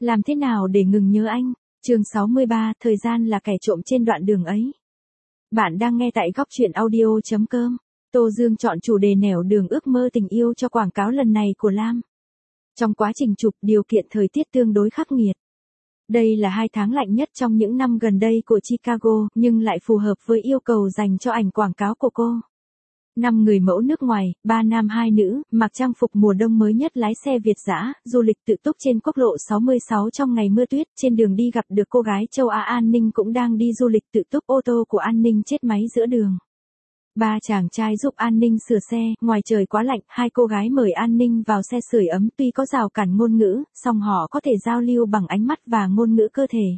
Làm thế nào để ngừng nhớ anh? Chương 63, thời gian là kẻ trộm trên đoạn đường ấy. Bạn đang nghe tại góc truyện audio.com. Tô Dương chọn chủ đề nẻo đường ước mơ tình yêu cho quảng cáo lần này của Lam. Trong quá trình chụp, điều kiện thời tiết tương đối khắc nghiệt. Đây là 2 tháng lạnh nhất trong những năm gần đây của Chicago, nhưng lại phù hợp với yêu cầu dành cho ảnh quảng cáo của cô. 5 người mẫu nước ngoài, 3 nam 2 nữ, mặc trang phục mùa đông mới nhất lái xe Việt dã, du lịch tự túc trên quốc lộ 66 trong ngày mưa tuyết, trên đường đi gặp được cô gái châu Á An Ninh cũng đang đi du lịch tự túc, ô tô của An Ninh chết máy giữa đường. 3 chàng trai giúp An Ninh sửa xe, ngoài trời quá lạnh, 2 cô gái mời An Ninh vào xe sưởi ấm, tuy có rào cản ngôn ngữ, song họ có thể giao lưu bằng ánh mắt và ngôn ngữ cơ thể.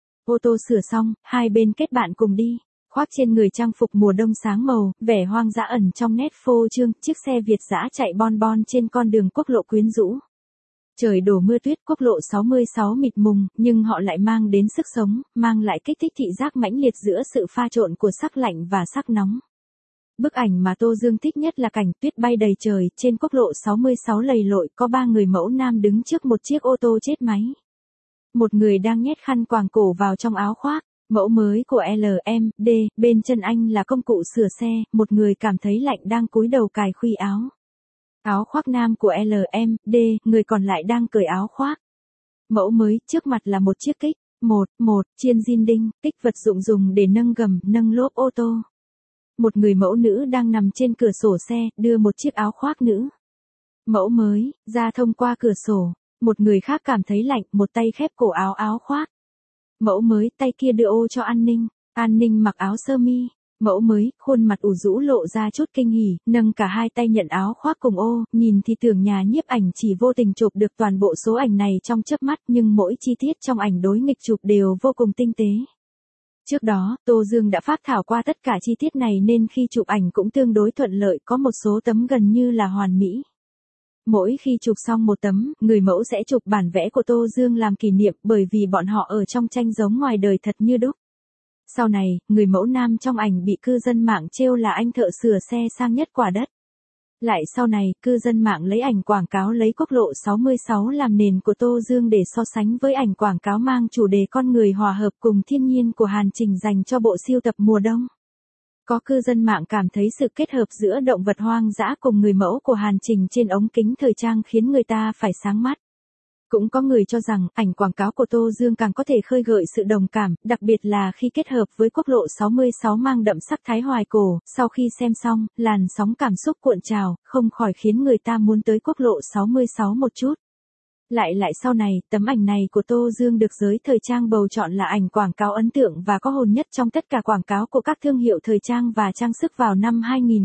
Ô tô sửa xong, hai bên kết bạn cùng đi. Khoác trên người trang phục mùa đông sáng màu, vẻ hoang dã ẩn trong nét phô trương, chiếc xe Việt dã chạy bon bon trên con đường quốc lộ quyến rũ. Trời đổ mưa tuyết, quốc lộ 66 mịt mùng, nhưng họ lại mang đến sức sống, mang lại kích thích thị giác mãnh liệt giữa sự pha trộn của sắc lạnh và sắc nóng. Bức ảnh mà Tô Dương thích nhất là cảnh tuyết bay đầy trời, trên quốc lộ 66 lầy lội có 3 người mẫu nam đứng trước một chiếc ô tô chết máy. Một người đang nhét khăn quàng cổ vào trong áo khoác. Mẫu mới của LMD, bên chân anh là công cụ sửa xe, một người cảm thấy lạnh đang cúi đầu cài khuy áo. Áo khoác nam của LMD, người còn lại đang cởi áo khoác. Mẫu mới, trước mặt là một chiếc kích, 1 chiên zin đinh, kích vật dụng dùng để nâng gầm, nâng lốp ô tô. Một người mẫu nữ đang nằm trên cửa sổ xe, đưa một chiếc áo khoác nữ. Mẫu mới, ra thông qua cửa sổ. Một người khác cảm thấy lạnh, một tay khép cổ áo khoác. Mẫu mới, tay kia đưa ô cho An Ninh. An Ninh mặc áo sơ mi. Mẫu mới, khuôn mặt ủ rũ lộ ra chút kinh hỉ, nâng cả hai tay nhận áo khoác cùng ô, nhìn thì tưởng nhà nhiếp ảnh chỉ vô tình chụp được toàn bộ số ảnh này trong chớp mắt, nhưng mỗi chi tiết trong ảnh đối nghịch chụp đều vô cùng tinh tế. Trước đó, Tô Dương đã phác thảo qua tất cả chi tiết này nên khi chụp ảnh cũng tương đối thuận lợi, có một số tấm gần như là hoàn mỹ. Mỗi khi chụp xong một tấm, người mẫu sẽ chụp bản vẽ của Tô Dương làm kỷ niệm, bởi vì bọn họ ở trong tranh giống ngoài đời thật như đúc. Sau này, người mẫu nam trong ảnh bị cư dân mạng trêu là anh thợ sửa xe sang nhất quả đất. Lại sau này, cư dân mạng lấy ảnh quảng cáo lấy quốc lộ 66 làm nền của Tô Dương để so sánh với ảnh quảng cáo mang chủ đề con người hòa hợp cùng thiên nhiên của Hàn Trình dành cho bộ sưu tập mùa đông. Có cư dân mạng cảm thấy sự kết hợp giữa động vật hoang dã cùng người mẫu của Hàn Trình trên ống kính thời trang khiến người ta phải sáng mắt. Cũng có người cho rằng ảnh quảng cáo của Tô Dương càng có thể khơi gợi sự đồng cảm, đặc biệt là khi kết hợp với quốc lộ 66 mang đậm sắc thái hoài cổ. Sau khi xem xong, làn sóng cảm xúc cuộn trào, không khỏi khiến người ta muốn tới quốc lộ 66 một chút. Lại sau này, tấm ảnh này của Tô Dương được giới thời trang bầu chọn là ảnh quảng cáo ấn tượng và có hồn nhất trong tất cả quảng cáo của các thương hiệu thời trang và trang sức vào năm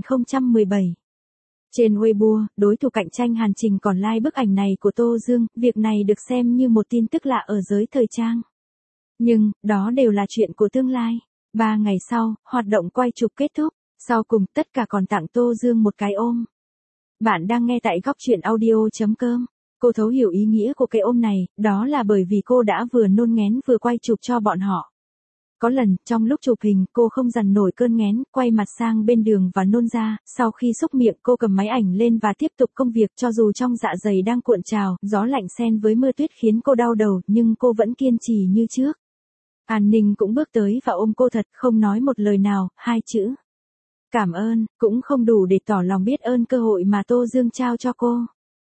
2017. Trên Weibo, đối thủ cạnh tranh Hàn Trình còn like bức ảnh này của Tô Dương, việc này được xem như một tin tức lạ ở giới thời trang. Nhưng, đó đều là chuyện của tương lai. 3 ngày sau, hoạt động quay chụp kết thúc, sau cùng tất cả còn tặng Tô Dương một cái ôm. Bạn đang nghe tại góc truyện audio.com. Cô thấu hiểu ý nghĩa của cái ôm này, đó là bởi vì cô đã vừa nôn nghén vừa quay chụp cho bọn họ. Có lần, trong lúc chụp hình, cô không dằn nổi cơn nghén, quay mặt sang bên đường và nôn ra, sau khi xúc miệng cô cầm máy ảnh lên và tiếp tục công việc cho dù trong dạ dày đang cuộn trào, gió lạnh xen với mưa tuyết khiến cô đau đầu, nhưng cô vẫn kiên trì như trước. An Ninh cũng bước tới và ôm cô thật, không nói một lời nào, 2 chữ. Cảm ơn, cũng không đủ để tỏ lòng biết ơn cơ hội mà Tô Dương trao cho cô.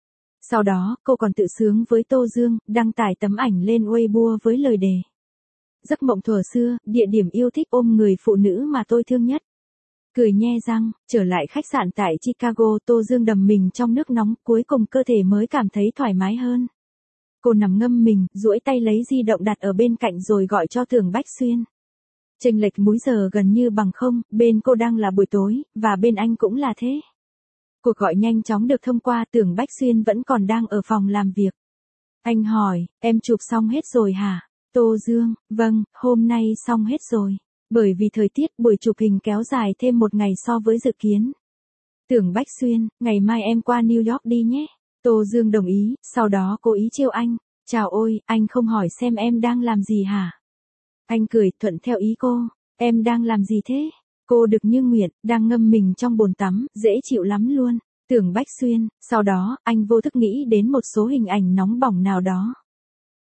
Sau đó, cô còn tự sướng với Tô Dương, đăng tải tấm ảnh lên Weibo với lời đề. Giấc mộng thuở xưa, địa điểm yêu thích ôm người phụ nữ mà tôi thương nhất. Cười nhe răng, trở lại khách sạn tại Chicago, Tô Dương đầm mình trong nước nóng, cuối cùng cơ thể mới cảm thấy thoải mái hơn. Cô nằm ngâm mình, duỗi tay lấy di động đặt ở bên cạnh rồi gọi cho Tưởng Bách Xuyên. Chênh lệch múi giờ gần như bằng không, bên cô đang là buổi tối, và bên anh cũng là thế. Cuộc gọi nhanh chóng được thông qua, Tưởng Bách Xuyên vẫn còn đang ở phòng làm việc. Anh hỏi, em chụp xong hết rồi hả? Tô Dương, vâng, hôm nay xong hết rồi. Bởi vì thời tiết buổi chụp hình kéo dài thêm 1 ngày so với dự kiến. Tưởng Bách Xuyên, ngày mai em qua New York đi nhé. Tô Dương đồng ý, sau đó cố ý trêu anh. Chào ôi, anh không hỏi xem em đang làm gì hả? Anh cười, thuận theo ý cô. Em đang làm gì thế? Cô được như nguyện, đang ngâm mình trong bồn tắm, dễ chịu lắm luôn. Tưởng Bách Xuyên, sau đó, anh vô thức nghĩ đến một số hình ảnh nóng bỏng nào đó.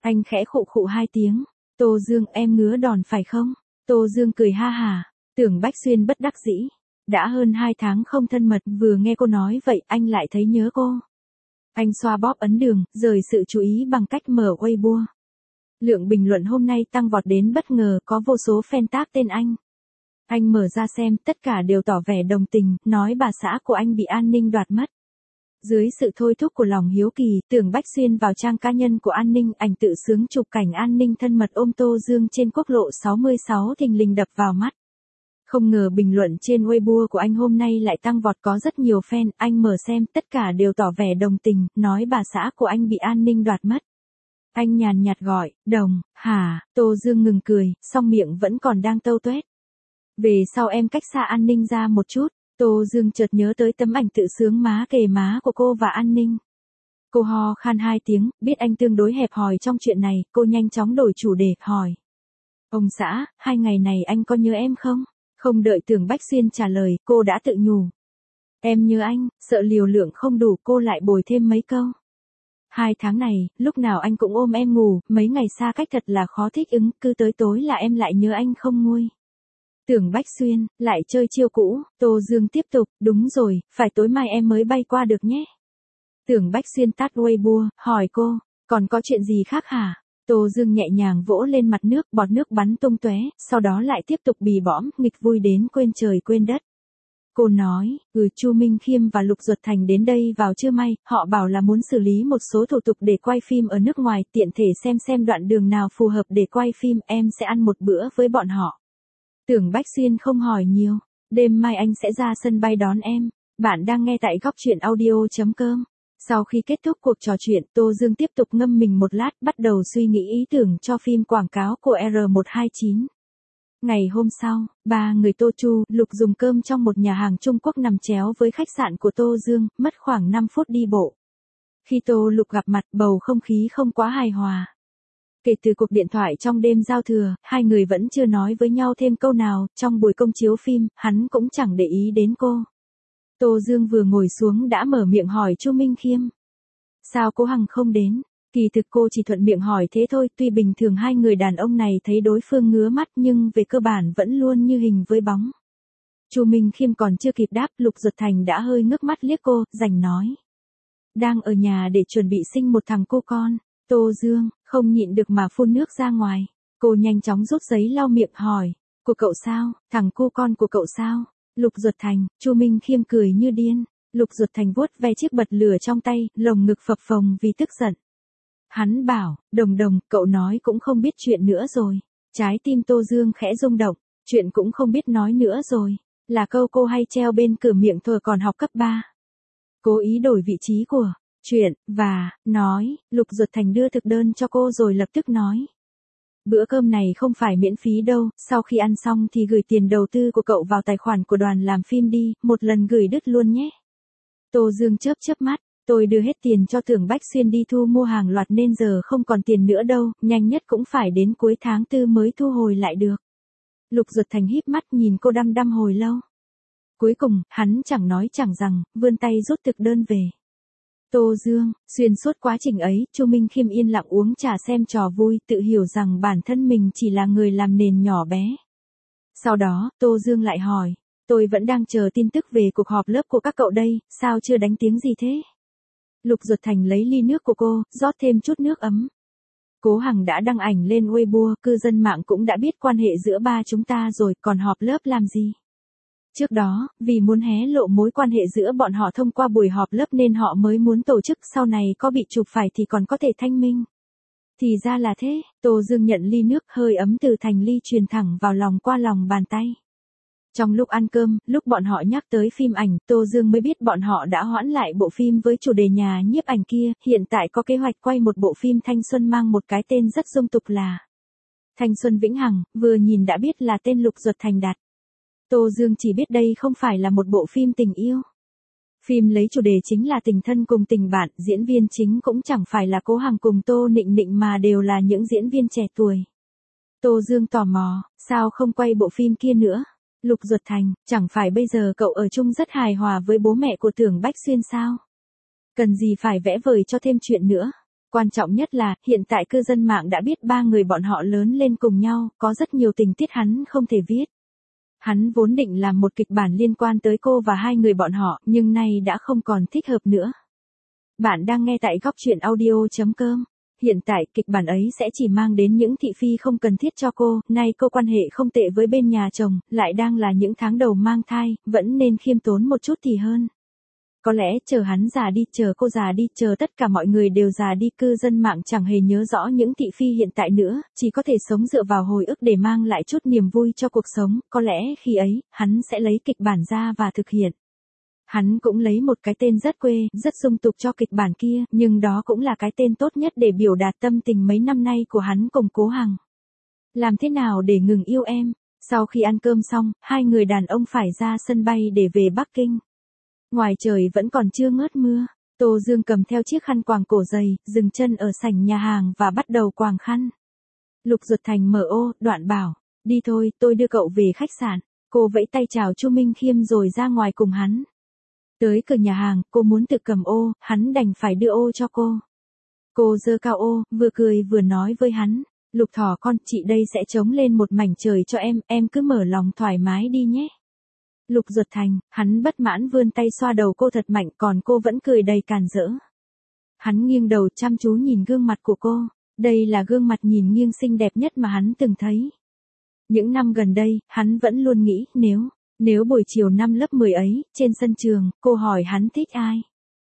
Anh khẽ khụ khụ 2 tiếng. Tô Dương, em ngứa đòn phải không? Tô Dương cười ha hà. Tưởng Bách Xuyên bất đắc dĩ. Đã hơn 2 tháng không thân mật, vừa nghe cô nói vậy anh lại thấy nhớ cô. Anh xoa bóp ấn đường, rời sự chú ý bằng cách mở Weibo. Lượng bình luận hôm nay tăng vọt đến bất ngờ, có vô số fan tag tên anh. Anh mở ra xem, tất cả đều tỏ vẻ đồng tình, nói bà xã của anh bị an ninh đoạt mất. Dưới sự thôi thúc của lòng hiếu kỳ, Tưởng Bách Xuyên vào trang cá nhân của an ninh, ảnh tự sướng chụp cảnh an ninh thân mật ôm Tô Dương trên quốc lộ 66 thình lình đập vào mắt. Không ngờ bình luận trên Weibo của anh hôm nay lại tăng vọt, có rất nhiều fan, anh mở xem, tất cả đều tỏ vẻ đồng tình, nói bà xã của anh bị an ninh đoạt mất. Anh nhàn nhạt gọi, Đồng, hả, Tô Dương ngừng cười, song miệng vẫn còn đang tâu tuét. Về sau em cách xa an ninh ra một chút. Tô Dương chợt nhớ tới tấm ảnh tự sướng má kề má của cô và an ninh. Cô ho khan 2 tiếng, biết anh tương đối hẹp hòi trong chuyện này, cô nhanh chóng đổi chủ đề, hỏi. Ông xã, 2 ngày này anh có nhớ em không? Không đợi Tưởng Bách Xuyên trả lời, cô đã tự nhủ. Em nhớ anh, sợ liều lượng không đủ, cô lại bồi thêm mấy câu. 2 tháng này, lúc nào anh cũng ôm em ngủ, mấy ngày xa cách thật là khó thích ứng, cứ tới tối là em lại nhớ anh không nguôi. Tưởng Bách Xuyên, lại chơi chiêu cũ, Tô Dương tiếp tục, đúng rồi, phải tối mai em mới bay qua được nhé. Tưởng Bách Xuyên tắt Weibo, hỏi cô, còn có chuyện gì khác hả? Tô Dương nhẹ nhàng vỗ lên mặt nước, bọt nước bắn tung tóe, sau đó lại tiếp tục bì bõm, nghịch vui đến quên trời quên đất. Cô nói, Chu Minh Khiêm và Lục Duật Thành đến đây vào trưa may, họ bảo là muốn xử lý một số thủ tục để quay phim ở nước ngoài, tiện thể xem đoạn đường nào phù hợp để quay phim, em sẽ ăn một bữa với bọn họ. Tưởng Bách Xuyên không hỏi nhiều, đêm mai anh sẽ ra sân bay đón em. Bạn đang nghe tại góc truyện audio.com. Sau khi kết thúc cuộc trò chuyện, Tô Dương tiếp tục ngâm mình một lát, bắt đầu suy nghĩ ý tưởng cho phim quảng cáo của R129. Ngày hôm sau, 3 người Tô Chu, Lục dùng cơm trong một nhà hàng Trung Quốc nằm chéo với khách sạn của Tô Dương, mất khoảng 5 phút đi bộ. Khi Tô Lục gặp mặt, bầu không khí không quá hài hòa. Kể từ cuộc điện thoại trong đêm giao thừa, 2 người vẫn chưa nói với nhau thêm câu nào, trong buổi công chiếu phim, hắn cũng chẳng để ý đến cô. Tô Dương vừa ngồi xuống đã mở miệng hỏi Chu Minh Khiêm. Sao cô Hằng không đến? Kỳ thực cô chỉ thuận miệng hỏi thế thôi, tuy bình thường 2 người đàn ông này thấy đối phương ngứa mắt nhưng về cơ bản vẫn luôn như hình với bóng. Chu Minh Khiêm còn chưa kịp đáp, Lục Duật Thành đã hơi ngước mắt liếc cô, rành nói. Đang ở nhà để chuẩn bị sinh một thằng cô con. Tô Dương, không nhịn được mà phun nước ra ngoài. Cô nhanh chóng rút giấy lau miệng hỏi. Của cậu sao? Thằng cu con của cậu sao? Lục Duật Thành, Chu Minh Khiêm cười như điên. Lục Duật Thành vuốt ve chiếc bật lửa trong tay, lồng ngực phập phồng vì tức giận. Hắn bảo, Đồng Đồng, cậu nói cũng không biết chuyện nữa rồi. Trái tim Tô Dương khẽ rung động, chuyện cũng không biết nói nữa rồi. Là câu cô hay treo bên cửa miệng thuở còn học cấp 3. Cố ý đổi vị trí của chuyện, và, nói, Lục Duật Thành đưa thực đơn cho cô rồi lập tức nói. Bữa cơm này không phải miễn phí đâu, sau khi ăn xong thì gửi tiền đầu tư của cậu vào tài khoản của đoàn làm phim đi, một lần gửi đứt luôn nhé. Tô Dương chớp chớp mắt, tôi đưa hết tiền cho Tưởng Bách Xuyên đi thu mua hàng loạt nên giờ không còn tiền nữa đâu, nhanh nhất cũng phải đến cuối tháng 4 mới thu hồi lại được. Lục Duật Thành híp mắt nhìn cô đăm đăm hồi lâu. Cuối cùng, hắn chẳng nói chẳng rằng, vươn tay rút thực đơn về. Tô Dương, xuyên suốt quá trình ấy, Chu Minh Khiêm yên lặng uống trà xem trò vui, tự hiểu rằng bản thân mình chỉ là người làm nền nhỏ bé. Sau đó, Tô Dương lại hỏi, tôi vẫn đang chờ tin tức về cuộc họp lớp của các cậu đây, sao chưa đánh tiếng gì thế? Lục Duật Thành lấy ly nước của cô, rót thêm chút nước ấm. Cố Hằng đã đăng ảnh lên Weibo, cư dân mạng cũng đã biết quan hệ giữa ba chúng ta rồi, còn họp lớp làm gì? Trước đó, vì muốn hé lộ mối quan hệ giữa bọn họ thông qua buổi họp lớp nên họ mới muốn tổ chức, sau này có bị chụp phải thì còn có thể thanh minh. Thì ra là thế, Tô Dương nhận ly nước hơi ấm từ thành ly truyền thẳng vào lòng qua lòng bàn tay. Trong lúc ăn cơm, lúc bọn họ nhắc tới phim ảnh, Tô Dương mới biết bọn họ đã hoãn lại bộ phim với chủ đề nhà nhiếp ảnh kia, hiện tại có kế hoạch quay một bộ phim thanh xuân mang một cái tên rất dung tục là Thanh Xuân Vĩnh Hằng, vừa nhìn đã biết là tên Lục Duật Thành đặt. Tô Dương chỉ biết đây không phải là một bộ phim tình yêu. Phim lấy chủ đề chính là tình thân cùng tình bạn, diễn viên chính cũng chẳng phải là Cố Hằng cùng Tô Nịnh Nịnh mà đều là những diễn viên trẻ tuổi. Tô Dương tò mò, sao không quay bộ phim kia nữa? Lục Duật Thành, chẳng phải bây giờ cậu ở chung rất hài hòa với bố mẹ của Tưởng Bách Xuyên sao? Cần gì phải vẽ vời cho thêm chuyện nữa? Quan trọng nhất là, hiện tại cư dân mạng đã biết ba người bọn họ lớn lên cùng nhau, có rất nhiều tình tiết hắn không thể viết. Hắn vốn định làm một kịch bản liên quan tới cô và hai người bọn họ, nhưng nay đã không còn thích hợp nữa. Bạn đang nghe tại góc chuyện audio.com. Hiện tại, kịch bản ấy sẽ chỉ mang đến những thị phi không cần thiết cho cô, nay cô quan hệ không tệ với bên nhà chồng, lại đang là những tháng đầu mang thai, vẫn nên khiêm tốn một chút thì hơn. Có lẽ chờ hắn già đi, chờ cô già đi, chờ tất cả mọi người đều già đi, cư dân mạng chẳng hề nhớ rõ những thị phi hiện tại nữa, chỉ có thể sống dựa vào hồi ức để mang lại chút niềm vui cho cuộc sống, có lẽ khi ấy, hắn sẽ lấy kịch bản ra và thực hiện. Hắn cũng lấy một cái tên rất quê, rất dung tục cho kịch bản kia, nhưng đó cũng là cái tên tốt nhất để biểu đạt tâm tình mấy năm nay của hắn cùng Cố Hằng. Làm thế nào để ngừng yêu em? Sau khi ăn cơm xong, hai người đàn ông phải ra sân bay để về Bắc Kinh. Ngoài trời vẫn còn chưa ngớt mưa, Tô Dương cầm theo chiếc khăn quàng cổ dày, dừng chân ở sảnh nhà hàng và bắt đầu quàng khăn. Lục Duật Thành mở ô, đoạn bảo, đi thôi, tôi đưa cậu về khách sạn. Cô vẫy tay chào Chu Minh Khiêm rồi ra ngoài cùng hắn. Tới cửa nhà hàng, cô muốn tự cầm ô, hắn đành phải đưa ô cho cô. Cô giơ cao ô, vừa cười vừa nói với hắn, Lục thỏ con, chị đây sẽ trống lên một mảnh trời cho em cứ mở lòng thoải mái đi nhé. Lục Duật Thành, hắn bất mãn vươn tay xoa đầu cô thật mạnh, còn cô vẫn cười đầy càn rỡ. Hắn nghiêng đầu chăm chú nhìn gương mặt của cô, đây là gương mặt nhìn nghiêng xinh đẹp nhất mà hắn từng thấy. Những năm gần đây, hắn vẫn luôn nghĩ, nếu buổi chiều năm lớp 10 ấy, trên sân trường, cô hỏi hắn thích ai?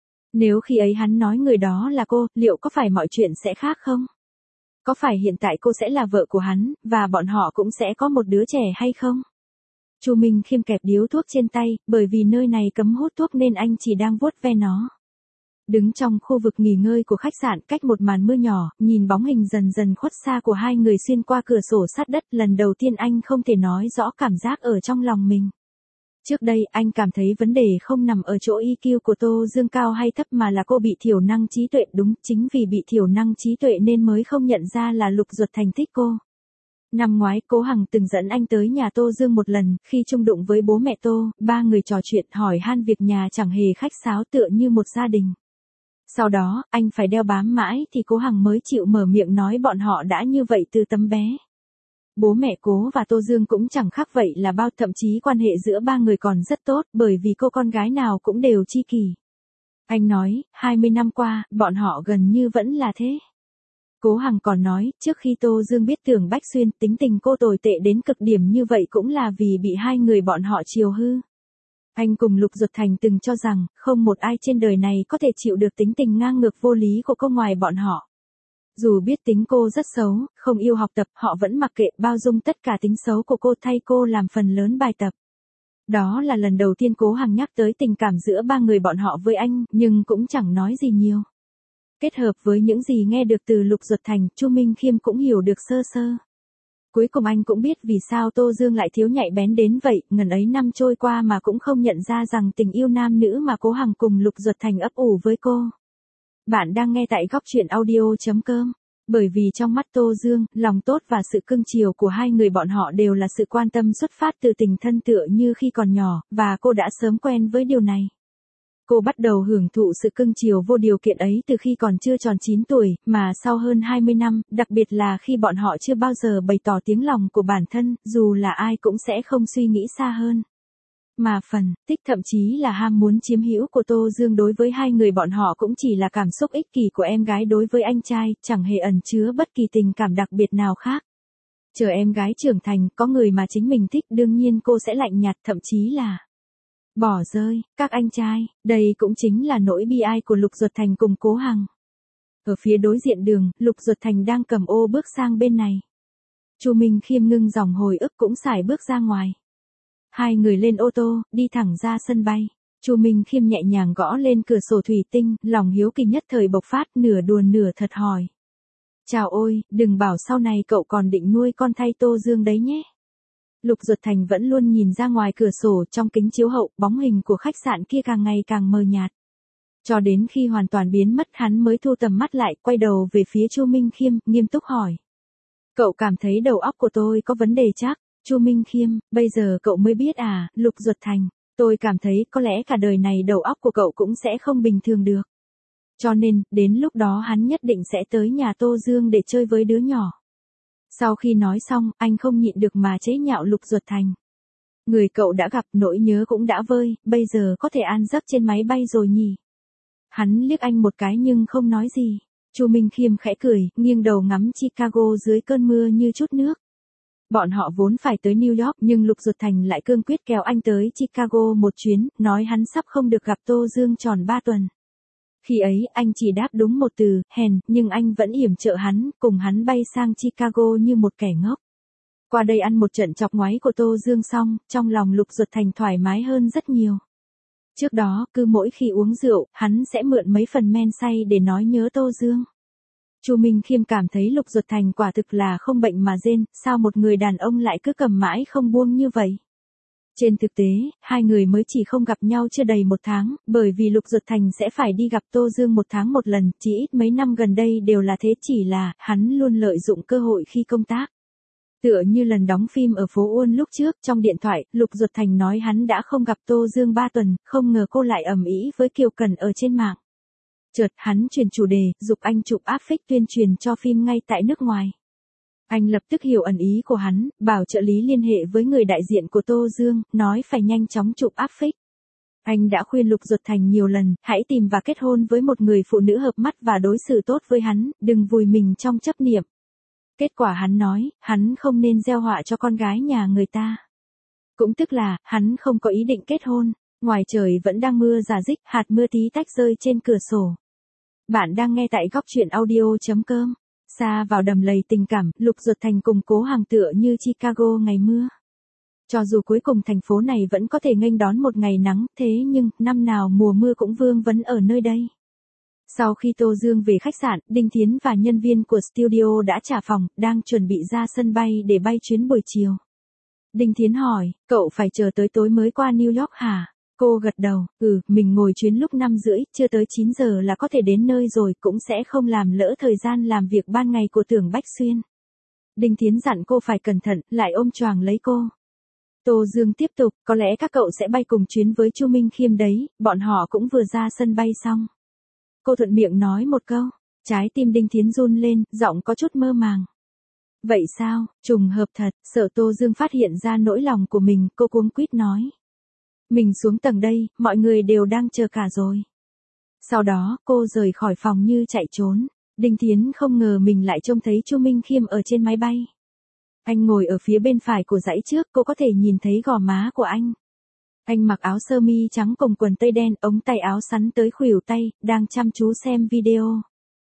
Nếu khi ấy hắn nói người đó là cô, liệu có phải mọi chuyện sẽ khác không? Có phải hiện tại cô sẽ là vợ của hắn, và bọn họ cũng sẽ có một đứa trẻ hay không? Chu Minh Khiêm kẹp điếu thuốc trên tay, bởi vì nơi này cấm hút thuốc nên anh chỉ đang vuốt ve nó. Đứng trong khu vực nghỉ ngơi của khách sạn cách một màn mưa nhỏ, nhìn bóng hình dần dần khuất xa của hai người xuyên qua cửa sổ sát đất, lần đầu tiên anh không thể nói rõ cảm giác ở trong lòng mình. Trước đây anh cảm thấy vấn đề không nằm ở chỗ EQ của Tô Dương cao hay thấp mà là cô bị thiểu năng trí tuệ, đúng chính vì bị thiểu năng trí tuệ nên mới không nhận ra là Lục Duật Thành thích cô. Năm ngoái Cố Hằng từng dẫn anh tới nhà Tô Dương một lần, khi chung đụng với bố mẹ Tô, ba người trò chuyện hỏi han việc nhà chẳng hề khách sáo tựa như một gia đình. Sau đó, anh phải đeo bám mãi thì Cố Hằng mới chịu mở miệng nói bọn họ đã như vậy từ tấm bé. Bố mẹ Cố và Tô Dương cũng chẳng khác vậy là bao, thậm chí quan hệ giữa ba người còn rất tốt bởi vì cô con gái nào cũng đều tri kỷ. Anh nói, 20 năm qua, bọn họ gần như vẫn là thế. Cố Hằng còn nói, trước khi Tô Dương biết Tưởng Bách Xuyên tính tình cô tồi tệ đến cực điểm như vậy cũng là vì bị hai người bọn họ chiều hư. Anh cùng Lục Duật Thành từng cho rằng, không một ai trên đời này có thể chịu được tính tình ngang ngược vô lý của cô ngoài bọn họ. Dù biết tính cô rất xấu, không yêu học tập, họ vẫn mặc kệ bao dung tất cả tính xấu của cô thay cô làm phần lớn bài tập. Đó là lần đầu tiên Cố Hằng nhắc tới tình cảm giữa ba người bọn họ với anh, nhưng cũng chẳng nói gì nhiều. Kết hợp với những gì nghe được từ Lục Duật Thành, Chu Minh Khiêm cũng hiểu được sơ sơ. Cuối cùng anh cũng biết vì sao Tô Dương lại thiếu nhạy bén đến vậy, ngần ấy năm trôi qua mà cũng không nhận ra rằng tình yêu nam nữ mà Cố Hằng cùng Lục Duật Thành ấp ủ với cô. Bạn đang nghe tại góc chuyện audio.com. Bởi vì trong mắt Tô Dương, lòng tốt và sự cưng chiều của hai người bọn họ đều là sự quan tâm xuất phát từ tình thân tựa như khi còn nhỏ, và cô đã sớm quen với điều này. Cô bắt đầu hưởng thụ sự cưng chiều vô điều kiện ấy từ khi còn chưa tròn 9 tuổi, mà sau hơn 20 năm, đặc biệt là khi bọn họ chưa bao giờ bày tỏ tiếng lòng của bản thân, dù là ai cũng sẽ không suy nghĩ xa hơn. Mà phần, thích thậm chí là ham muốn chiếm hữu của Tô Dương đối với hai người bọn họ cũng chỉ là cảm xúc ích kỷ của em gái đối với anh trai, chẳng hề ẩn chứa bất kỳ tình cảm đặc biệt nào khác. Chờ em gái trưởng thành, có người mà chính mình thích đương nhiên cô sẽ lạnh nhạt thậm chí là bỏ rơi, các anh trai, đây cũng chính là nỗi bi ai của Lục Duật Thành cùng Cố Hằng. Ở phía đối diện đường, Lục Duật Thành đang cầm ô bước sang bên này. Chu Minh Khiêm ngưng dòng hồi ức cũng sải bước ra ngoài. Hai người lên ô tô, đi thẳng ra sân bay. Chu Minh Khiêm nhẹ nhàng gõ lên cửa sổ thủy tinh, lòng hiếu kỳ nhất thời bộc phát, nửa đùa nửa thật hỏi. Chào ôi, đừng bảo sau này cậu còn định nuôi con thay Tô Dương đấy nhé. Lục Duật Thành vẫn luôn nhìn ra ngoài cửa sổ, trong kính chiếu hậu, bóng hình của khách sạn kia càng ngày càng mờ nhạt. Cho đến khi hoàn toàn biến mất hắn mới thu tầm mắt lại, quay đầu về phía Chu Minh Khiêm, nghiêm túc hỏi. Cậu cảm thấy đầu óc của tôi có vấn đề chắc? Chu Minh Khiêm, bây giờ cậu mới biết à? Lục Duật Thành, tôi cảm thấy có lẽ cả đời này đầu óc của cậu cũng sẽ không bình thường được. Cho nên, đến lúc đó hắn nhất định sẽ tới nhà Tô Dương để chơi với đứa nhỏ. Sau khi nói xong, anh không nhịn được mà chế nhạo Lục Duật Thành. Người cậu đã gặp, nỗi nhớ cũng đã vơi, bây giờ có thể an giấc trên máy bay rồi nhỉ? Hắn liếc anh một cái nhưng không nói gì. Chu Minh Khiêm khẽ cười, nghiêng đầu ngắm Chicago dưới cơn mưa như chút nước. Bọn họ vốn phải tới New York nhưng Lục Duật Thành lại cương quyết kéo anh tới Chicago một chuyến, nói hắn sắp không được gặp Tô Dương tròn 3 tuần. Khi ấy anh chỉ đáp đúng một từ, hèn, nhưng anh vẫn yểm trợ hắn, cùng hắn bay sang Chicago như một kẻ ngốc. Qua đây ăn một trận chọc ngoáy của Tô Dương xong, trong lòng Lục Duật Thành thoải mái hơn rất nhiều. Trước đó, cứ mỗi khi uống rượu, hắn sẽ mượn mấy phần men say để nói nhớ Tô Dương. Chu Minh Khiêm cảm thấy Lục Duật Thành quả thực là không bệnh mà rên, sao một người đàn ông lại cứ cầm mãi không buông như vậy. Trên thực tế, hai người mới chỉ không gặp nhau chưa đầy 1 tháng, bởi vì Lục Duật Thành sẽ phải đi gặp Tô Dương 1 tháng một lần, chỉ ít mấy năm gần đây đều là thế, chỉ là, hắn luôn lợi dụng cơ hội khi công tác. Tựa như lần đóng phim ở phố Uôn lúc trước, trong điện thoại, Lục Duật Thành nói hắn đã không gặp Tô Dương 3 tuần, không ngờ cô lại ầm ĩ với Kiều Cần ở trên mạng. Chợt hắn chuyển chủ đề, giục anh chụp áp phích tuyên truyền cho phim ngay tại nước ngoài. Anh lập tức hiểu ẩn ý của hắn, bảo trợ lý liên hệ với người đại diện của Tô Dương, nói phải nhanh chóng chụp áp phích. Anh đã khuyên Lục Duật Thành nhiều lần, hãy tìm và kết hôn với một người phụ nữ hợp mắt và đối xử tốt với hắn, đừng vùi mình trong chấp niệm. Kết quả hắn nói, hắn không nên gieo họa cho con gái nhà người ta. Cũng tức là, hắn không có ý định kết hôn, ngoài trời vẫn đang mưa rả rích, hạt mưa tí tách rơi trên cửa sổ. Bạn đang nghe tại góc truyện audio.com. Xa vào đầm lầy tình cảm, Lục Duật Thành cùng Cố Hàng tựa như Chicago ngày mưa. Cho dù cuối cùng thành phố này vẫn có thể nghênh đón một ngày nắng, thế nhưng, năm nào mùa mưa cũng vương vấn ở nơi đây. Sau khi Tô Dương về khách sạn, Đinh Thiến và nhân viên của studio đã trả phòng, đang chuẩn bị ra sân bay để bay chuyến buổi chiều. Đinh Thiến hỏi, cậu phải chờ tới tối mới qua New York hả? Cô gật đầu, mình ngồi chuyến lúc 5:30, chưa tới 9 giờ là có thể đến nơi rồi, cũng sẽ không làm lỡ thời gian làm việc ban ngày của Tưởng Bách Xuyên. Đinh Thiến dặn cô phải cẩn thận, lại ôm choàng lấy cô. Tô Dương tiếp tục, có lẽ các cậu sẽ bay cùng chuyến với Chu Minh Khiêm đấy, bọn họ cũng vừa ra sân bay xong. Cô thuận miệng nói một câu, trái tim Đinh Thiến run lên, giọng có chút mơ màng. Vậy sao, trùng hợp thật, sợ Tô Dương phát hiện ra nỗi lòng của mình, cô cuống quýt nói. Mình xuống tầng đây, mọi người đều đang chờ cả rồi. Sau đó, cô rời khỏi phòng như chạy trốn. Đinh Thiến không ngờ mình lại trông thấy Chu Minh Khiêm ở trên máy bay. Anh ngồi ở phía bên phải của dãy trước, cô có thể nhìn thấy gò má của anh. Anh mặc áo sơ mi trắng cùng quần tây đen, ống tay áo sắn tới khuỷu tay, đang chăm chú xem video.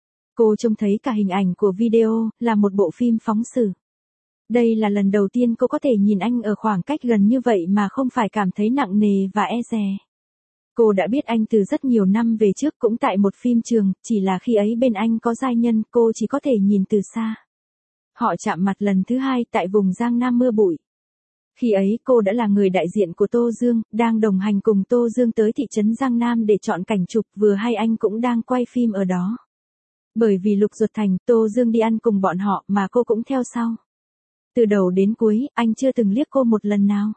Cô trông thấy cả hình ảnh của video, là một bộ phim phóng sự. Đây là lần đầu tiên cô có thể nhìn anh ở khoảng cách gần như vậy mà không phải cảm thấy nặng nề và e dè. Cô đã biết anh từ rất nhiều năm về trước cũng tại một phim trường, chỉ là khi ấy bên anh có giai nhân, cô chỉ có thể nhìn từ xa. Họ chạm mặt lần thứ hai tại vùng Giang Nam mưa bụi. Khi ấy cô đã là người đại diện của Tô Dương, đang đồng hành cùng Tô Dương tới thị trấn Giang Nam để chọn cảnh chụp, vừa hay anh cũng đang quay phim ở đó. Bởi vì Lục Duật Thành, Tô Dương đi ăn cùng bọn họ mà cô cũng theo sau. Từ đầu đến cuối, anh chưa từng liếc cô một lần nào.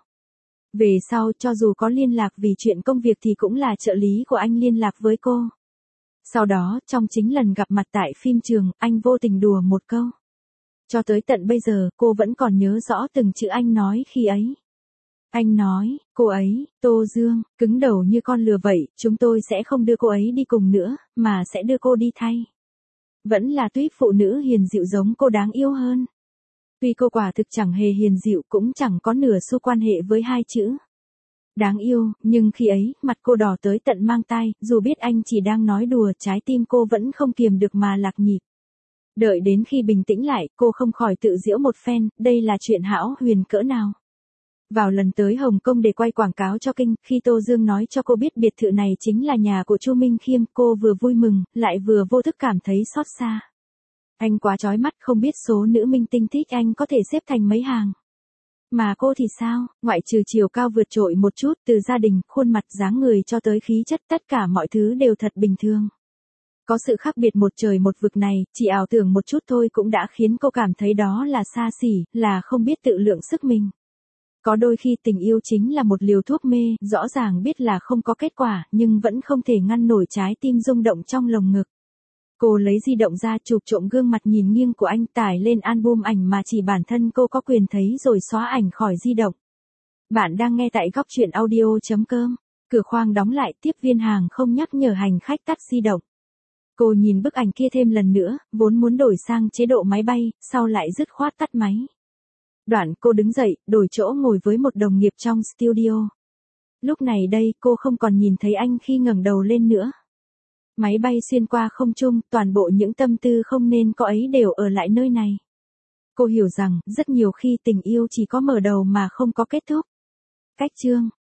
Về sau, cho dù có liên lạc vì chuyện công việc thì cũng là trợ lý của anh liên lạc với cô. Sau đó, trong chính lần gặp mặt tại phim trường, anh vô tình đùa một câu. Cho tới tận bây giờ, cô vẫn còn nhớ rõ từng chữ anh nói khi ấy. Anh nói, cô ấy, Tô Dương, cứng đầu như con lừa vậy, chúng tôi sẽ không đưa cô ấy đi cùng nữa, mà sẽ đưa cô đi thay. Vẫn là tuýp phụ nữ hiền dịu giống cô đáng yêu hơn. Tuy cô quả thực chẳng hề hiền dịu, cũng chẳng có nửa xu quan hệ với hai chữ đáng yêu, nhưng khi ấy, mặt cô đỏ tới tận mang tai, dù biết anh chỉ đang nói đùa, trái tim cô vẫn không kiềm được mà lạc nhịp. Đợi đến khi bình tĩnh lại, cô không khỏi tự giễu một phen, đây là chuyện hão huyền cỡ nào. Vào lần tới Hồng Kông để quay quảng cáo cho Kinh, khi Tô Dương nói cho cô biết biệt thự này chính là nhà của Chu Minh Khiêm, cô vừa vui mừng, lại vừa vô thức cảm thấy xót xa. Anh quá chói mắt, không biết số nữ minh tinh thích anh có thể xếp thành mấy hàng. Mà cô thì sao, ngoại trừ chiều cao vượt trội một chút, từ gia đình, khuôn mặt, dáng người cho tới khí chất, tất cả mọi thứ đều thật bình thường. Có sự khác biệt một trời một vực này, chỉ ảo tưởng một chút thôi cũng đã khiến cô cảm thấy đó là xa xỉ, là không biết tự lượng sức mình. Có đôi khi tình yêu chính là một liều thuốc mê, rõ ràng biết là không có kết quả, nhưng vẫn không thể ngăn nổi trái tim rung động trong lồng ngực. Cô lấy di động ra chụp trộm gương mặt nhìn nghiêng của anh, tải lên album ảnh mà chỉ bản thân cô có quyền thấy rồi xóa ảnh khỏi di động. Bạn đang nghe tại góc chuyện audio.com. Cửa khoang đóng lại, tiếp viên hàng không nhắc nhở hành khách tắt di động. Cô nhìn bức ảnh kia thêm lần nữa, vốn muốn đổi sang chế độ máy bay, sau lại dứt khoát tắt máy. Đoạn cô đứng dậy, đổi chỗ ngồi với một đồng nghiệp trong studio. Lúc này đây cô không còn nhìn thấy anh khi ngẩng đầu lên nữa. Máy bay xuyên qua không trung, toàn bộ những tâm tư không nên có ấy đều ở lại nơi này. Cô hiểu rằng, rất nhiều khi tình yêu chỉ có mở đầu mà không có kết thúc. Cách chương